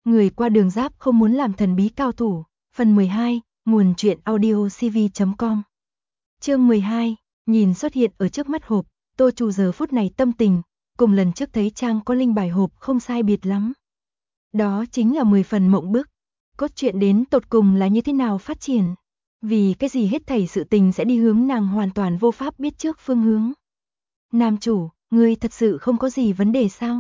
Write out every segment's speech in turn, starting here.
Người qua đường giáp không muốn làm thần bí cao thủ. Phần 12, nguồn truyện audiocv.com. Chương 12, nhìn xuất hiện ở trước mắt hộp, Tô Trù giờ phút này tâm tình, cùng lần trước thấy trang có linh bài hộp không sai biệt lắm. Đó chính là 10 phần mộng bức. Cốt truyện đến tột cùng là như thế nào phát triển? Vì cái gì hết thảy sự tình sẽ đi hướng nàng hoàn toàn vô pháp biết trước phương hướng. Nam chủ, ngươi thật sự không có gì vấn đề sao?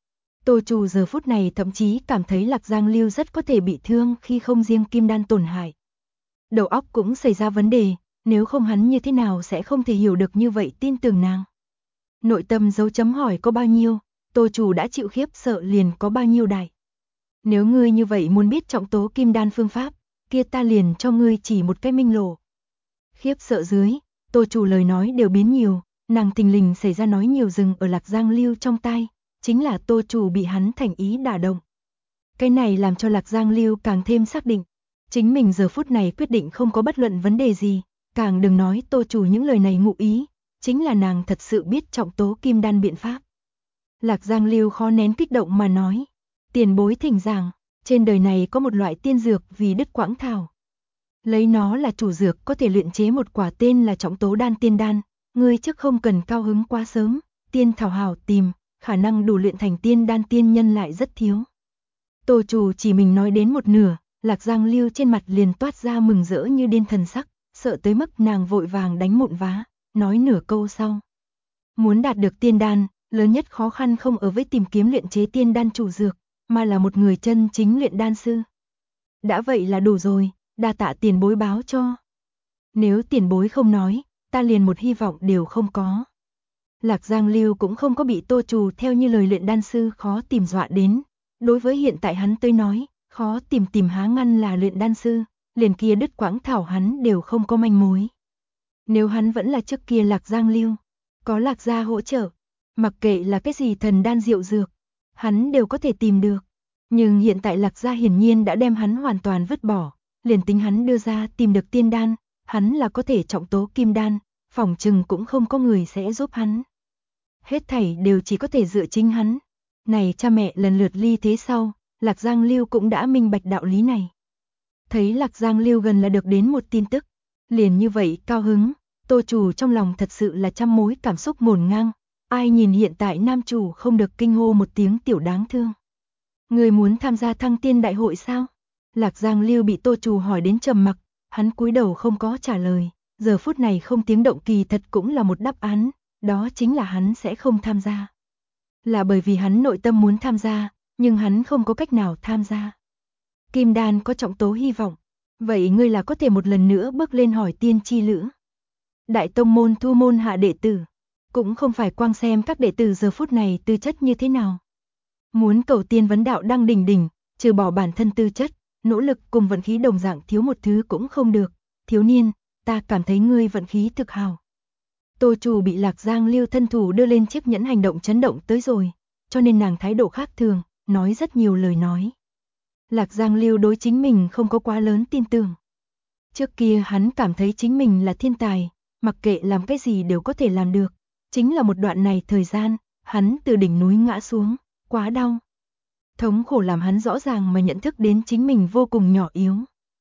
Tô Trù giờ phút này thậm chí cảm thấy Lạc Giang Lưu rất có thể bị thương khi không riêng kim đan tổn hại. Đầu óc cũng xảy ra vấn đề, nếu không hắn như thế nào sẽ không thể hiểu được như vậy tin tưởng nàng. Nội tâm dấu chấm hỏi có bao nhiêu, Tô Trù đã chịu khiếp sợ liền có bao nhiêu đại. Nếu ngươi như vậy muốn biết trọng tố kim đan phương pháp, kia ta liền cho ngươi chỉ một cái minh lộ. Khiếp sợ dưới, Tô Trù lời nói đều biến nhiều, nàng thình lình xảy ra nói nhiều dừng ở Lạc Giang Lưu trong tai, chính là Tô Trù bị hắn thành ý đả động. Cái này làm cho Lạc Giang Lưu càng thêm xác định, chính mình giờ phút này quyết định không có bất luận vấn đề gì, càng đừng nói Tô Trù những lời này ngụ ý, chính là nàng thật sự biết trọng tố kim đan biện pháp. Lạc Giang Lưu khó nén kích động mà nói, tiền bối thỉnh giảng, trên đời này có một loại tiên dược vì đứt quãng thảo. Lấy nó là chủ dược có thể luyện chế một quả tên là trọng tố đan tiên đan, ngươi trước không cần cao hứng quá sớm, tiên thảo hảo tìm, khả năng đủ luyện thành tiên đan tiên nhân lại rất thiếu. Tô Trù chỉ mình nói đến một nửa, Lạc Giang Lưu trên mặt liền toát ra mừng rỡ như điên thần sắc, sợ tới mức nàng vội vàng đánh mụn vá, nói nửa câu sau. Muốn đạt được tiên đan, lớn nhất khó khăn không ở với tìm kiếm luyện chế tiên đan chủ dược, mà là một người chân chính luyện đan sư. Đã vậy là đủ rồi, đa tạ tiền bối báo cho. Nếu tiền bối không nói, ta liền một hy vọng đều không có. Lạc Giang Lưu cũng không có bị Tô Trù theo như lời luyện đan sư khó tìm dọa đến. Đối với hiện tại hắn tới nói, khó tìm há ngăn là luyện đan sư, liền kia đứt quãng thảo hắn đều không có manh mối. Nếu hắn vẫn là trước kia Lạc Giang Lưu, có Lạc gia hỗ trợ, mặc kệ là cái gì thần đan diệu dược, hắn đều có thể tìm được. Nhưng hiện tại Lạc gia hiển nhiên đã đem hắn hoàn toàn vứt bỏ, liền tính hắn đưa ra tìm được tiên đan, hắn là có thể trọng tố kim đan, phỏng chừng cũng không có người sẽ giúp hắn. Hết thảy đều chỉ có thể dựa chính hắn. Này cha mẹ lần lượt ly thế sau, Lạc Giang Lưu cũng đã minh bạch đạo lý này. Thấy Lạc Giang Lưu gần là được đến một tin tức, liền như vậy cao hứng, Tô Trù trong lòng thật sự là trăm mối cảm xúc ngổn ngang, ai nhìn hiện tại nam chủ không được kinh hô một tiếng tiểu đáng thương. Người muốn tham gia thăng tiên đại hội sao? Lạc Giang Lưu bị Tô Trù hỏi đến trầm mặc, hắn cúi đầu không có trả lời, giờ phút này không tiếng động kỳ thật cũng là một đáp án, đó chính là hắn sẽ không tham gia. Là bởi vì hắn nội tâm muốn tham gia, nhưng hắn không có cách nào tham gia. Kim đan có trọng tố hy vọng, vậy ngươi là có thể một lần nữa bước lên hỏi tiên chi lữ. Đại tông môn thu môn hạ đệ tử, cũng không phải quang xem các đệ tử giờ phút này tư chất như thế nào. Muốn cầu tiên vấn đạo đăng đỉnh đỉnh, trừ bỏ bản thân tư chất, nỗ lực cùng vận khí đồng dạng thiếu một thứ cũng không được. Thiếu niên, ta cảm thấy ngươi vận khí thực hào. Tô Trù bị Lạc Giang Lưu thân thủ đưa lên chiếc nhẫn hành động chấn động tới rồi, cho nên nàng thái độ khác thường, nói rất nhiều lời nói. Lạc Giang Lưu đối chính mình không có quá lớn tin tưởng. Trước kia hắn cảm thấy chính mình là thiên tài, mặc kệ làm cái gì đều có thể làm được. Chính là một đoạn này thời gian, hắn từ đỉnh núi ngã xuống, quá đau. Thống khổ làm hắn rõ ràng mà nhận thức đến chính mình vô cùng nhỏ yếu.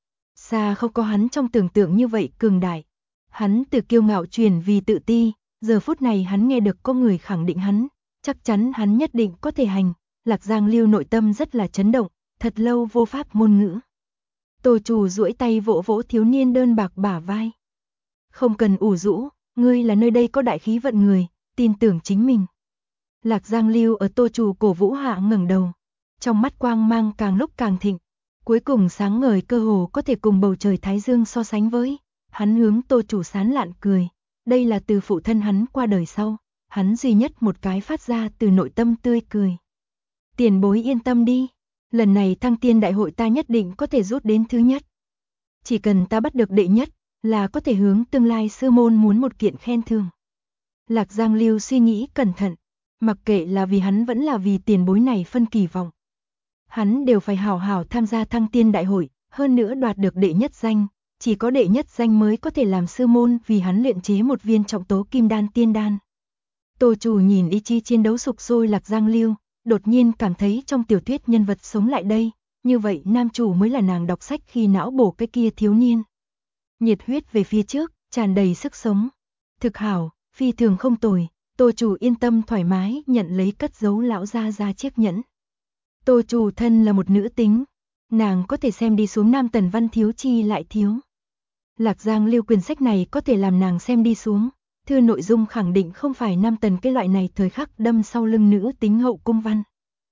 Xa không có hắn trong tưởng tượng như vậy cường đại. Hắn từ kiêu ngạo chuyển vì tự ti, giờ phút này hắn nghe được có người khẳng định hắn, chắc chắn hắn nhất định có thể hành. Lạc Giang Lưu nội tâm rất là chấn động, thật lâu vô pháp ngôn ngữ. Tô Trù duỗi tay vỗ vỗ thiếu niên đơn bạc bả vai. Không cần ủ rũ, ngươi là nơi đây có đại khí vận người, tin tưởng chính mình. Lạc Giang Lưu ở Tô Trù cổ vũ hạ ngẩng đầu, trong mắt quang mang càng lúc càng thịnh, cuối cùng sáng ngời cơ hồ có thể cùng bầu trời thái dương so sánh với. Hắn hướng Tô Trù sán lạn cười, đây là từ phụ thân hắn qua đời sau, hắn duy nhất một cái phát ra từ nội tâm tươi cười. Tiền bối yên tâm đi, lần này thăng tiên đại hội ta nhất định có thể rút đến thứ nhất. Chỉ cần ta bắt được đệ nhất, là có thể hướng tương lai sư môn muốn một kiện khen thưởng. Lạc Giang Lưu suy nghĩ cẩn thận, mặc kệ là vì hắn vẫn là vì tiền bối này phân kỳ vọng. Hắn đều phải hảo hảo tham gia thăng tiên đại hội, hơn nữa đoạt được đệ nhất danh, chỉ có đệ nhất danh mới có thể làm sư môn vì hắn luyện chế một viên trọng tố kim đan tiên đan. Tô Trù nhìn ý chí chiến đấu sục sôi Lạc Giang Lưu, đột nhiên cảm thấy trong tiểu thuyết nhân vật sống lại đây, như vậy nam chủ mới là nàng đọc sách khi não bổ cái kia thiếu niên. Nhiệt huyết về phía trước, tràn đầy sức sống. Thực hảo, phi thường không tồi, Tô chủ yên tâm thoải mái nhận lấy cất giấu lão gia gia chiếc nhẫn. Tô chủ thân là một nữ tính, nàng có thể xem đi xuống nam tần văn thiếu chi lại thiếu. Lạc Giang Lưu quyển sách này có thể làm nàng xem đi xuống, thư nội dung khẳng định không phải nam tần cái loại này thời khắc đâm sau lưng nữ tính hậu cung văn.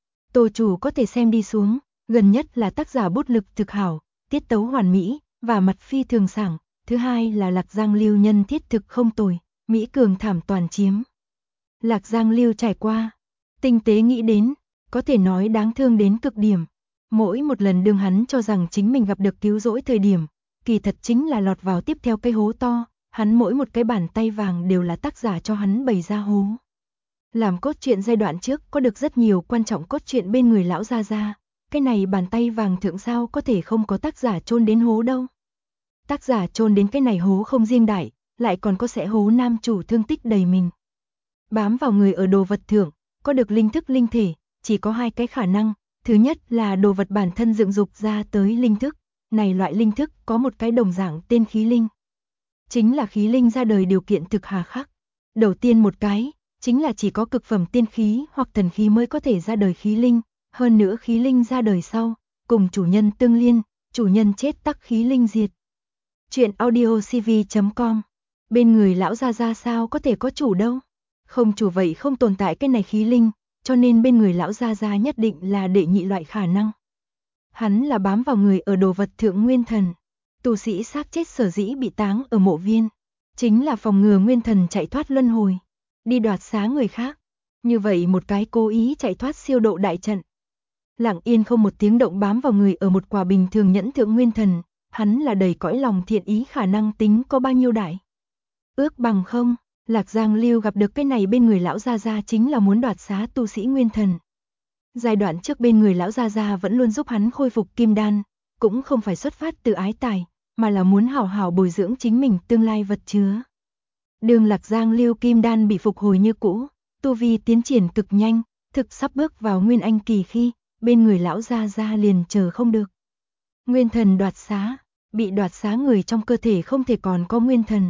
Tô chủ có thể xem đi xuống, gần nhất là tác giả bút lực thực hảo, tiết tấu hoàn mỹ, và mặt phi thường sảng, thứ hai là Lạc Giang Lưu nhân thiết thực không tồi, mỹ cường thảm toàn chiếm. Lạc Giang Lưu trải qua, tinh tế nghĩ đến, có thể nói đáng thương đến cực điểm. Mỗi một lần đương hắn cho rằng chính mình gặp được cứu rỗi thời điểm, kỳ thật chính là lọt vào tiếp theo cái hố to, hắn mỗi một cái bàn tay vàng đều là tác giả cho hắn bày ra hố. Làm cốt truyện giai đoạn trước có được rất nhiều quan trọng cốt truyện bên người lão gia gia, cái này bàn tay vàng thượng sao có thể không có tác giả chôn đến hố đâu. Tác giả chôn đến cái này hố không riêng đại, lại còn có sẽ hố nam chủ thương tích đầy mình. Bám vào người ở đồ vật thượng, có được linh thức linh thể, chỉ có hai cái khả năng, thứ nhất là đồ vật bản thân dựng dục ra tới linh thức, này loại linh thức có một cái đồng dạng tên khí linh. Chính là khí linh ra đời điều kiện thực hà khắc. Đầu tiên một cái, chính là chỉ có cực phẩm tiên khí hoặc thần khí mới có thể ra đời khí linh, hơn nữa khí linh ra đời sau, cùng chủ nhân tương liên, chủ nhân chết tắc khí linh diệt. Chuyện audiocv.com. Bên người lão gia gia sao có thể có chủ đâu? Không chủ vậy không tồn tại cái này khí linh, cho nên bên người lão gia gia nhất định là đệ nhị loại khả năng. Hắn là bám vào người ở đồ vật thượng nguyên thần. Tu sĩ xác chết sở dĩ bị táng ở mộ viên, chính là phòng ngừa nguyên thần chạy thoát luân hồi, đi đoạt xá người khác. Như vậy một cái cố ý chạy thoát siêu độ đại trận. Lặng yên không một tiếng động bám vào người ở một quả bình thường nhẫn thượng nguyên thần, hắn là đầy cõi lòng thiện ý khả năng tính có bao nhiêu đại. Ước bằng không, Lạc Giang Lưu gặp được cái này bên người lão gia gia chính là muốn đoạt xá tu sĩ nguyên thần. Giai đoạn trước bên người lão gia gia vẫn luôn giúp hắn khôi phục kim đan, cũng không phải xuất phát từ ái tài, mà là muốn hảo hảo bồi dưỡng chính mình tương lai vật chứa. Đường Lạc Giang Lưu kim đan bị phục hồi như cũ, tu vi tiến triển cực nhanh, thực sắp bước vào nguyên anh kỳ khi, bên người lão gia gia liền chờ không được. Nguyên thần đoạt xá, bị đoạt xá người trong cơ thể không thể còn có nguyên thần.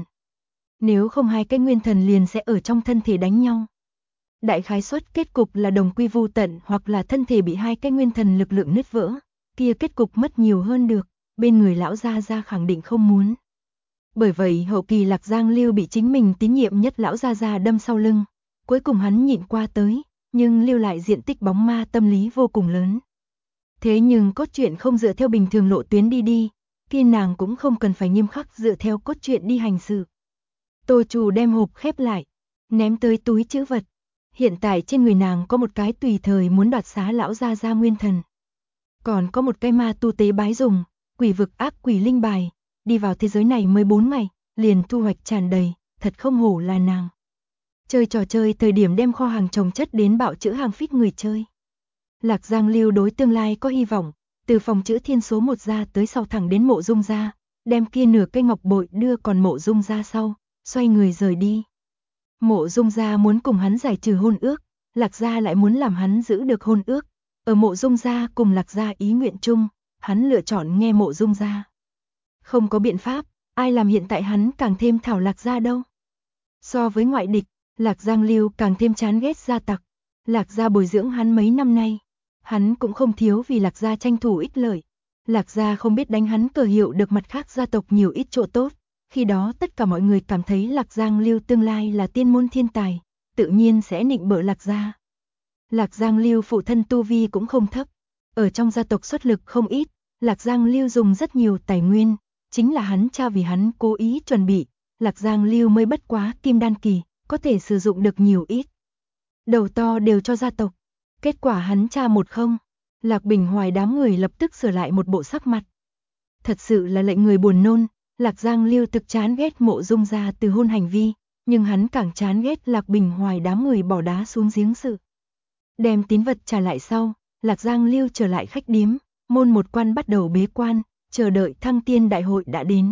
Nếu không hai cái nguyên thần liền sẽ ở trong thân thể đánh nhau. Đại khái suất kết cục là đồng quy vu tận hoặc là thân thể bị hai cái nguyên thần lực lượng nứt vỡ, kia kết cục mất nhiều hơn được, bên người lão gia gia khẳng định không muốn. Bởi vậy hậu kỳ Lạc Giang Lưu bị chính mình tín nhiệm nhất lão gia gia đâm sau lưng, cuối cùng hắn nhịn qua tới, nhưng lưu lại diện tích bóng ma tâm lý vô cùng lớn. Thế nhưng cốt truyện không dựa theo bình thường lộ tuyến đi, kia nàng cũng không cần phải nghiêm khắc dựa theo cốt truyện đi hành sự. Tô chủ đem hộp khép lại, ném tới túi trữ vật. Hiện tại trên người nàng có một cái tùy thời muốn đoạt xá lão gia gia nguyên thần. Còn có một cái ma tu tế bái dùng, quỷ vực ác quỷ linh bài, đi vào thế giới này mới 4 ngày, liền thu hoạch tràn đầy, thật không hổ là nàng. Chơi trò chơi thời điểm đem kho hàng trồng chất đến bạo chữ hàng phít người chơi. Lạc Giang Lưu đối tương lai có hy vọng, từ phòng chữ thiên số 1 ra tới sau thẳng đến mộ dung ra, đem kia nửa cây ngọc bội đưa còn mộ dung ra sau, xoay người rời đi. Mộ dung gia muốn cùng hắn giải trừ hôn ước, Lạc gia lại muốn làm hắn giữ được hôn ước. Ở mộ dung gia cùng Lạc gia ý nguyện chung, hắn lựa chọn nghe mộ dung gia. Không có biện pháp, ai làm hiện tại hắn càng thêm thảo Lạc gia đâu. So với ngoại địch, Lạc Giang Lưu càng thêm chán ghét gia tặc. Lạc gia bồi dưỡng hắn mấy năm nay, hắn cũng không thiếu vì Lạc gia tranh thủ ích lợi. Lạc gia không biết đánh hắn cờ hiệu được mặt khác gia tộc nhiều ít chỗ tốt. Khi đó tất cả mọi người cảm thấy Lạc Giang Lưu tương lai là tiên môn thiên tài, tự nhiên sẽ nịnh bợ Lạc gia. Lạc Giang Lưu phụ thân tu vi cũng không thấp, ở trong gia tộc xuất lực không ít, Lạc Giang Lưu dùng rất nhiều tài nguyên, chính là hắn cha vì hắn cố ý chuẩn bị, Lạc Giang Lưu mới bất quá kim đan kỳ, có thể sử dụng được nhiều ít. Đầu to đều cho gia tộc, kết quả hắn cha một không, Lạc Bình Hoài đám người lập tức sửa lại một bộ sắc mặt. Thật sự là lệnh người buồn nôn. Lạc Giang Lưu thực chán ghét mộ dung gia từ hôn hành vi, nhưng hắn càng chán ghét Lạc Bình Hoài đám người bỏ đá xuống giếng sự. Đem tín vật trả lại sau, Lạc Giang Lưu trở lại khách điếm, môn một quan bắt đầu bế quan, chờ đợi thăng tiên đại hội đã đến.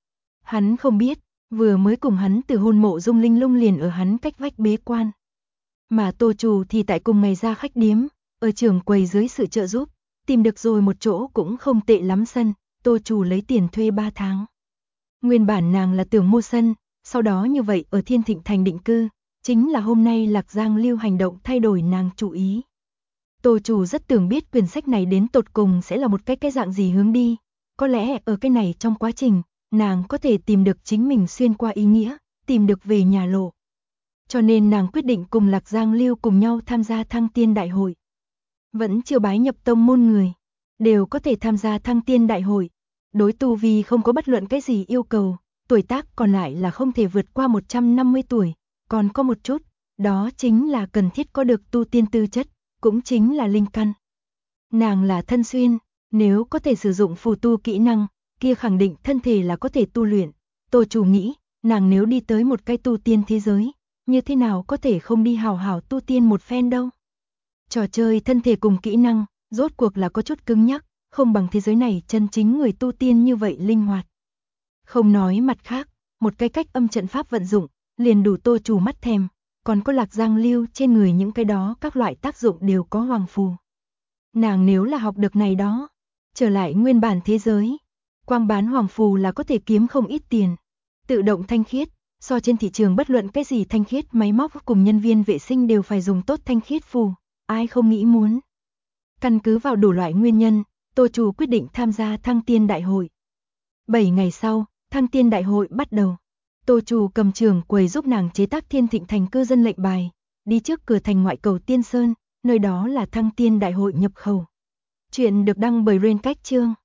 Hắn không biết, vừa mới cùng hắn từ hôn mộ dung linh lung liền ở hắn cách vách bế quan. Mà Tô chủ thì tại cùng ngày ra khách điếm, ở trường quầy dưới sự trợ giúp, tìm được rồi một chỗ cũng không tệ lắm sân, Tô Trù lấy tiền thuê 3 tháng. Nguyên bản nàng là tưởng mua sân, sau đó như vậy ở Thiên Thịnh Thành định cư, chính là hôm nay Lạc Giang Lưu hành động thay đổi nàng chủ ý. Tô Trù rất tưởng biết quyển sách này đến tột cùng sẽ là một cái dạng gì hướng đi, có lẽ ở cái này trong quá trình, nàng có thể tìm được chính mình xuyên qua ý nghĩa, tìm được về nhà lộ. Cho nên nàng quyết định cùng Lạc Giang Lưu cùng nhau tham gia Thăng Tiên Đại hội. Vẫn chưa bái nhập tông môn người, đều có thể tham gia Thăng Tiên Đại hội. Đối tu vi không có bất luận cái gì yêu cầu, tuổi tác còn lại là không thể vượt qua 150 tuổi, còn có một chút, đó chính là cần thiết có được tu tiên tư chất, cũng chính là linh căn. Nàng là thân xuyên, nếu có thể sử dụng phù tu kỹ năng, kia khẳng định thân thể là có thể tu luyện. Tô Trù nghĩ, nàng nếu đi tới một cái tu tiên thế giới, như thế nào có thể không đi hào hào tu tiên một phen đâu. Trò chơi thân thể cùng kỹ năng, rốt cuộc là có chút cứng nhắc, không bằng thế giới này chân chính người tu tiên như vậy linh hoạt. Không nói mặt khác, một cái cách âm trận pháp vận dụng, liền đủ Tô Trù mắt thèm, còn có Lạc Giang Lưu trên người những cái đó các loại tác dụng đều có hoàng phù. Nàng nếu là học được này đó, trở lại nguyên bản thế giới, quang bán hoàng phù là có thể kiếm không ít tiền. Tự động thanh khiết, so trên thị trường bất luận cái gì thanh khiết máy móc cùng nhân viên vệ sinh đều phải dùng tốt thanh khiết phù, ai không nghĩ muốn. Căn cứ vào đủ loại nguyên nhân, Tô Trù quyết định tham gia Thăng Tiên Đại hội. 7 ngày sau, Thăng Tiên Đại hội bắt đầu. Tô Trù cầm trường quầy giúp nàng chế tác Thiên Thịnh Thành cư dân lệnh bài, đi trước cửa thành ngoại cầu Tiên Sơn, nơi đó là Thăng Tiên Đại hội nhập khẩu. Chuyện được đăng bởi Rain Cách Chương.